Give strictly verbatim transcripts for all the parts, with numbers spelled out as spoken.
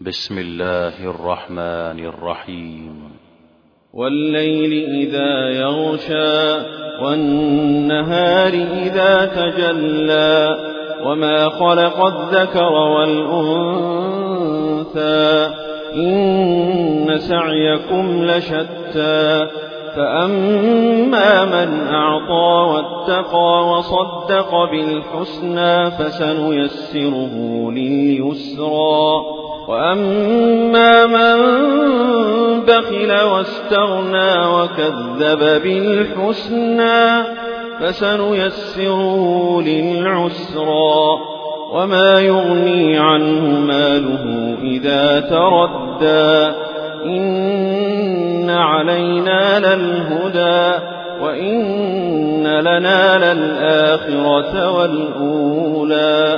بسم الله الرحمن الرحيم. والليل إذا يغشى والنهار إذا تجلى وما خلق الذكر والأنثى إن سعيكم لشتى فأما من أعطى واتقى وصدق بالحسنى فسنيسره لليسرى وأما من بخل واستغنى وكذب بالحسنى فسنيسره للعسرى وما يغني عنه ماله إذا تردى إن علينا للهدى وإن لنا للآخرة والأولى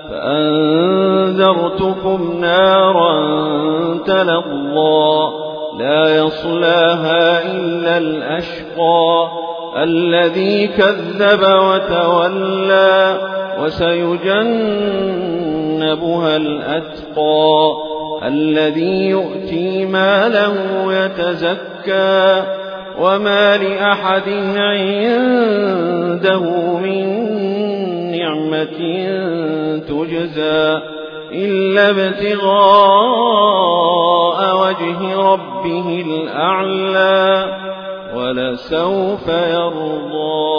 فأنذرتكم نارا تلظى لا يصلاها إلا الأشقى الذي كذب وتولى وسيجنبها الأتقى الذي يؤتي ماله يتزكى وما لأحد عنده من نعمة تجزى إلا ابتغاء وجه ربه الأعلى ولسوف يرضى.